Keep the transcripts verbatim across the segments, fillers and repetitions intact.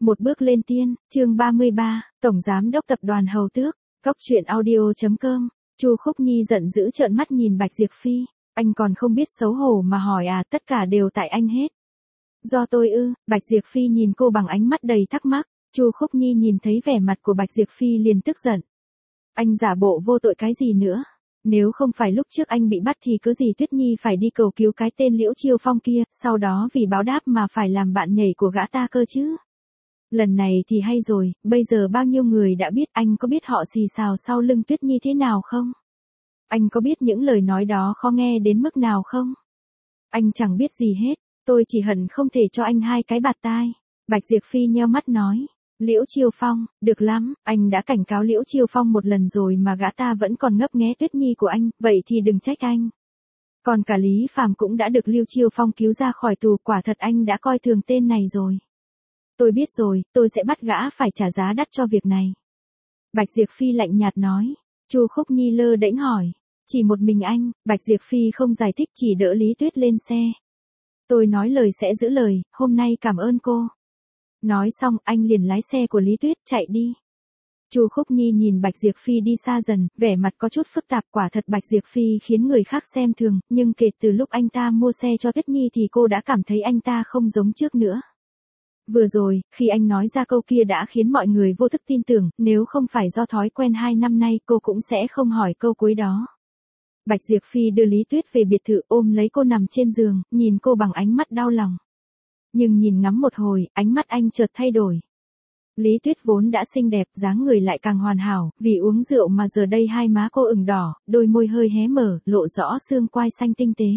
Một bước lên tiên, chương ba mươi ba, Tổng Giám đốc Tập đoàn Hầu Tước, Cốc truyện audio.com, Chu Khúc Nhi giận dữ trợn mắt nhìn Bạch Diệp Phi, anh còn không biết xấu hổ mà hỏi à, tất cả đều tại anh hết. Do tôi ư? Bạch Diệp Phi nhìn cô bằng ánh mắt đầy thắc mắc, Chu Khúc Nhi nhìn thấy vẻ mặt của Bạch Diệp Phi liền tức giận. Anh giả bộ vô tội cái gì nữa? Nếu không phải lúc trước anh bị bắt thì cứ gì Tuyết Nhi phải đi cầu cứu cái tên Liễu Chiêu Phong kia, sau đó vì báo đáp mà phải làm bạn nhảy của gã ta cơ chứ. Lần này thì hay rồi, bây giờ bao nhiêu người đã biết, anh có biết họ xì xào sau lưng Tuyết Nhi thế nào không? Anh có biết những lời nói đó khó nghe đến mức nào không? Anh chẳng biết gì hết, tôi chỉ hận không thể cho anh hai cái bạt tai. Bạch Diệp Phi nheo mắt nói. Liễu Chiêu Phong, được lắm, anh đã cảnh cáo Liễu Chiêu Phong một lần rồi mà gã ta vẫn còn ngấp nghé Tuyết Nhi của anh, vậy thì đừng trách anh. Còn cả Lý Phàm cũng đã được Liễu Chiêu Phong cứu ra khỏi tù, quả thật anh đã coi thường tên này rồi. Tôi biết rồi, tôi sẽ bắt gã phải trả giá đắt cho việc này. Bạch Diệp Phi lạnh nhạt nói. Chu Khúc Nhi lơ đễnh hỏi. Chỉ một mình anh? Bạch Diệp Phi không giải thích, chỉ đỡ Lý Tuyết lên xe. Tôi nói lời sẽ giữ lời, hôm nay cảm ơn cô. Nói xong anh liền lái xe của Lý Tuyết chạy đi. Chu Khúc Nhi nhìn Bạch Diệp Phi đi xa dần, vẻ mặt có chút phức tạp, quả thật Bạch Diệp Phi khiến người khác xem thường, nhưng kể từ lúc anh ta mua xe cho Tuyết Nhi thì cô đã cảm thấy anh ta không giống trước nữa. Vừa rồi, khi anh nói ra câu kia đã khiến mọi người vô thức tin tưởng, nếu không phải do thói quen hai năm nay cô cũng sẽ không hỏi câu cuối đó. Bạch Diệp Phi đưa Lý Tuyết về biệt thự, ôm lấy cô nằm trên giường, nhìn cô bằng ánh mắt đau lòng. Nhưng nhìn ngắm một hồi, ánh mắt anh chợt thay đổi. Lý Tuyết vốn đã xinh đẹp, dáng người lại càng hoàn hảo, vì uống rượu mà giờ đây hai má cô ửng đỏ, đôi môi hơi hé mở, lộ rõ xương quai xanh tinh tế.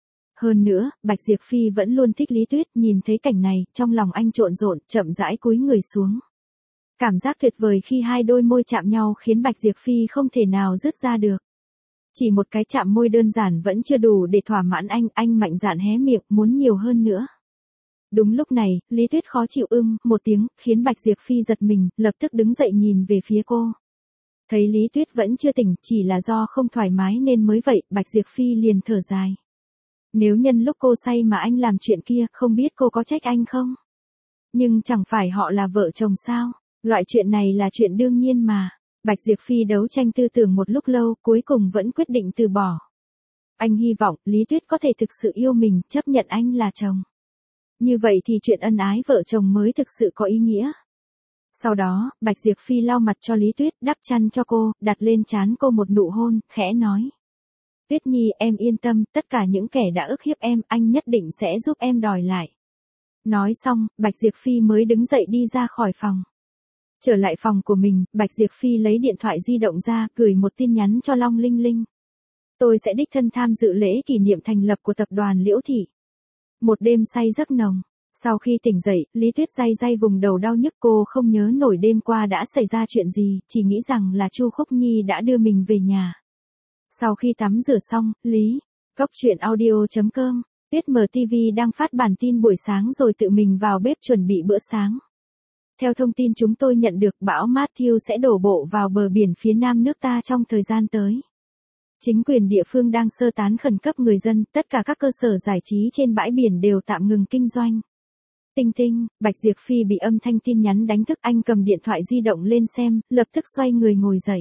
Hơn nữa, Bạch Diệp Phi vẫn luôn thích Lý Tuyết, nhìn thấy cảnh này, trong lòng anh trộn rộn, chậm rãi cúi người xuống. Cảm giác tuyệt vời khi hai đôi môi chạm nhau khiến Bạch Diệp Phi không thể nào dứt ra được. Chỉ một cái chạm môi đơn giản vẫn chưa đủ để thỏa mãn anh, anh mạnh dạn hé miệng, muốn nhiều hơn nữa. Đúng lúc này, Lý Tuyết khó chịu ưng, một tiếng, khiến Bạch Diệp Phi giật mình, lập tức đứng dậy nhìn về phía cô. Thấy Lý Tuyết vẫn chưa tỉnh, chỉ là do không thoải mái nên mới vậy, Bạch Diệp Phi liền thở dài. Nếu nhân lúc cô say mà anh làm chuyện kia, không biết cô có trách anh không? Nhưng chẳng phải họ là vợ chồng sao? Loại chuyện này là chuyện đương nhiên mà. Bạch Diệp Phi đấu tranh tư tưởng một lúc lâu, cuối cùng vẫn quyết định từ bỏ. Anh hy vọng Lý Tuyết có thể thực sự yêu mình, chấp nhận anh là chồng. Như vậy thì chuyện ân ái vợ chồng mới thực sự có ý nghĩa. Sau đó, Bạch Diệp Phi lau mặt cho Lý Tuyết, đắp chăn cho cô, đặt lên trán cô một nụ hôn, khẽ nói. Tuyết Nhi, em yên tâm, tất cả những kẻ đã ức hiếp em, anh nhất định sẽ giúp em đòi lại. Nói xong, Bạch Diệp Phi mới đứng dậy đi ra khỏi phòng. Trở lại phòng của mình, Bạch Diệp Phi lấy điện thoại di động ra, gửi một tin nhắn cho Long Linh Linh. Tôi sẽ đích thân tham dự lễ kỷ niệm thành lập của tập đoàn Liễu Thị. Một đêm say giấc nồng. Sau khi tỉnh dậy, Lý Tuyết day day vùng đầu đau nhức, cô không nhớ nổi đêm qua đã xảy ra chuyện gì, chỉ nghĩ rằng là Chu Khúc Nhi đã đưa mình về nhà. Sau khi tắm rửa xong, Lý, Cốc truyện audio.com, Tuyết em tê vê đang phát bản tin buổi sáng rồi tự mình vào bếp chuẩn bị bữa sáng. Theo thông tin chúng tôi nhận được, bão Matthew sẽ đổ bộ vào bờ biển phía nam nước ta trong thời gian tới. Chính quyền địa phương đang sơ tán khẩn cấp người dân, tất cả các cơ sở giải trí trên bãi biển đều tạm ngừng kinh doanh. Tinh tinh, Bạch Diệp Phi bị âm thanh tin nhắn đánh thức, anh cầm điện thoại di động lên xem, lập tức xoay người ngồi dậy.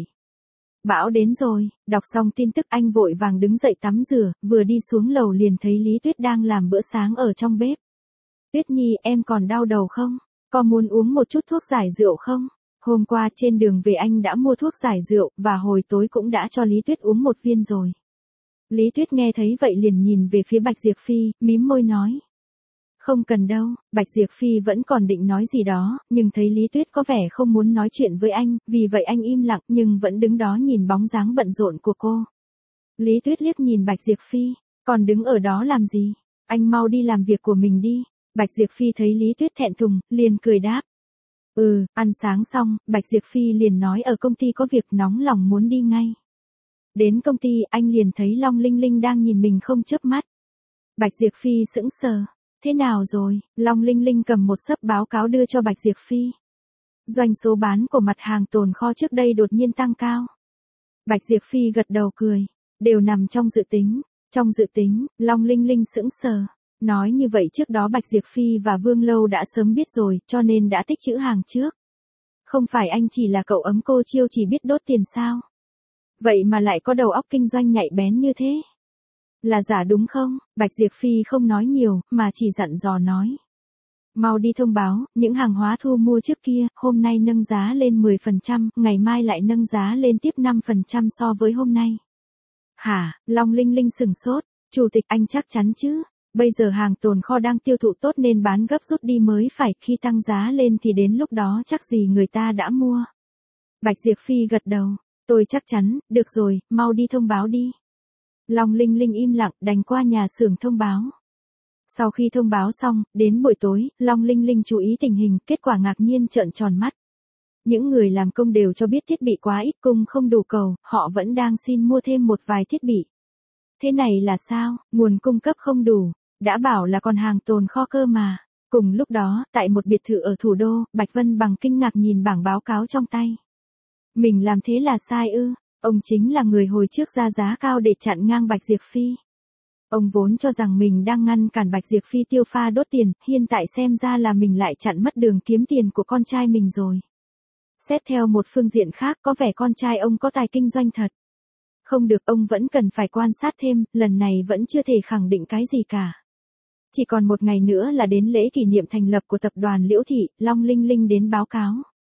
Bão đến rồi, đọc xong tin tức anh vội vàng đứng dậy tắm rửa, vừa đi xuống lầu liền thấy Lý Tuyết đang làm bữa sáng ở trong bếp. Tuyết Nhi, em còn đau đầu không? Có muốn uống một chút thuốc giải rượu không? Hôm qua trên đường về anh đã mua thuốc giải rượu, và hồi tối cũng đã cho Lý Tuyết uống một viên rồi. Lý Tuyết nghe thấy vậy liền nhìn về phía Bạch Diệp Phi, mím môi nói. Không cần đâu, Bạch Diệp Phi vẫn còn định nói gì đó, nhưng thấy Lý Tuyết có vẻ không muốn nói chuyện với anh, vì vậy anh im lặng nhưng vẫn đứng đó nhìn bóng dáng bận rộn của cô. Lý Tuyết liếc nhìn Bạch Diệp Phi, còn đứng ở đó làm gì? Anh mau đi làm việc của mình đi. Bạch Diệp Phi thấy Lý Tuyết thẹn thùng, liền cười đáp. Ừ, ăn sáng xong, Bạch Diệp Phi liền nói ở công ty có việc, nóng lòng muốn đi ngay. Đến công ty, anh liền thấy Long Linh Linh đang nhìn mình không chớp mắt. Bạch Diệp Phi sững sờ. Thế nào rồi? Long Linh Linh cầm một xấp báo cáo đưa cho Bạch Diệp Phi. Doanh số bán của mặt hàng tồn kho trước đây đột nhiên tăng cao. Bạch Diệp Phi gật đầu cười. Đều nằm trong dự tính. Trong dự tính, Long Linh Linh sững sờ. Nói như vậy trước đó Bạch Diệp Phi và Vương Lâu đã sớm biết rồi, cho nên đã tích trữ hàng trước. Không phải anh chỉ là cậu ấm cô Chiêu chỉ biết đốt tiền sao? Vậy mà lại có đầu óc kinh doanh nhạy bén như thế. Là giả đúng không? Bạch Diệp Phi không nói nhiều, mà chỉ dặn dò nói. Mau đi thông báo, những hàng hóa thu mua trước kia, hôm nay nâng giá lên mười phần trăm, ngày mai lại nâng giá lên tiếp năm phần trăm so với hôm nay. Hả? Long Linh Linh sừng sốt, chủ tịch anh chắc chắn chứ? Bây giờ hàng tồn kho đang tiêu thụ tốt nên bán gấp rút đi mới phải, khi tăng giá lên thì đến lúc đó chắc gì người ta đã mua. Bạch Diệp Phi gật đầu, tôi chắc chắn, được rồi, mau đi thông báo đi. Long Linh Linh im lặng, đành qua nhà xưởng thông báo. Sau khi thông báo xong, đến buổi tối, Long Linh Linh chú ý tình hình, kết quả ngạc nhiên trợn tròn mắt. Những người làm công đều cho biết thiết bị quá ít, cung không đủ cầu, họ vẫn đang xin mua thêm một vài thiết bị. Thế này là sao, nguồn cung cấp không đủ, đã bảo là còn hàng tồn kho cơ mà. Cùng lúc đó, tại một biệt thự ở thủ đô, Bạch Vân Bằng kinh ngạc nhìn bảng báo cáo trong tay. Mình làm thế là sai ư? Ông chính là người hồi trước ra giá cao để chặn ngang Bạch Diệp Phi. Ông vốn cho rằng mình đang ngăn cản Bạch Diệp Phi tiêu pha đốt tiền, hiện tại xem ra là mình lại chặn mất đường kiếm tiền của con trai mình rồi. Xét theo một phương diện khác, có vẻ con trai ông có tài kinh doanh thật. Không được, ông vẫn cần phải quan sát thêm, lần này vẫn chưa thể khẳng định cái gì cả. Chỉ còn một ngày nữa là đến lễ kỷ niệm thành lập của tập đoàn Liễu Thị, Long Linh Linh đến báo cáo.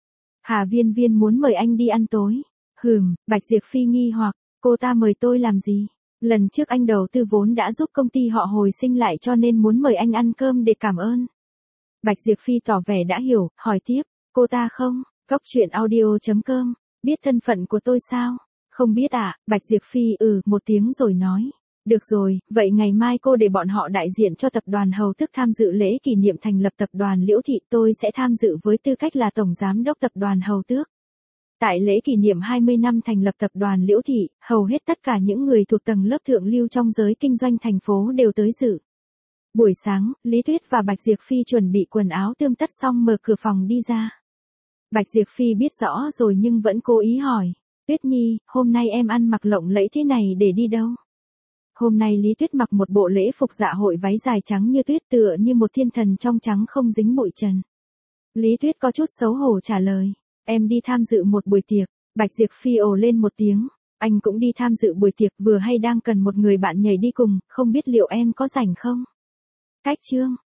Hà Viên Viên muốn mời anh đi ăn tối. Hừm, Bạch Diệp Phi nghi hoặc, cô ta mời tôi làm gì? Lần trước anh đầu tư vốn đã giúp công ty họ hồi sinh lại cho nên muốn mời anh ăn cơm để cảm ơn. Bạch Diệp Phi tỏ vẻ đã hiểu, hỏi tiếp, cô ta không? Góc truyện audio chấm com, biết thân phận của tôi sao? Không biết à? Bạch Diệp Phi ừ một tiếng rồi nói. Được rồi, vậy ngày mai cô để bọn họ đại diện cho tập đoàn Hầu Tước tham dự lễ kỷ niệm thành lập tập đoàn Liễu Thị, tôi sẽ tham dự với tư cách là tổng giám đốc tập đoàn Hầu Tước. Tại lễ kỷ niệm hai mươi năm thành lập tập đoàn Liễu Thị, hầu hết tất cả những người thuộc tầng lớp thượng lưu trong giới kinh doanh thành phố đều tới dự. Buổi sáng, Lý Tuyết và Bạch Diệp Phi chuẩn bị quần áo tươm tất xong mở cửa phòng đi ra. Bạch Diệp Phi biết rõ rồi nhưng vẫn cố ý hỏi, Tuyết Nhi, hôm nay em ăn mặc lộng lẫy thế này để đi đâu? Hôm nay Lý Tuyết mặc một bộ lễ phục dạ hội váy dài trắng như tuyết, tựa như một thiên thần trong trắng không dính bụi trần. Lý Tuyết có chút xấu hổ trả lời, em đi tham dự một buổi tiệc. Bạch Diệp Phi ồ lên một tiếng, anh cũng đi tham dự buổi tiệc, vừa hay đang cần một người bạn nhảy đi cùng, không biết liệu em có rảnh không? Cách chương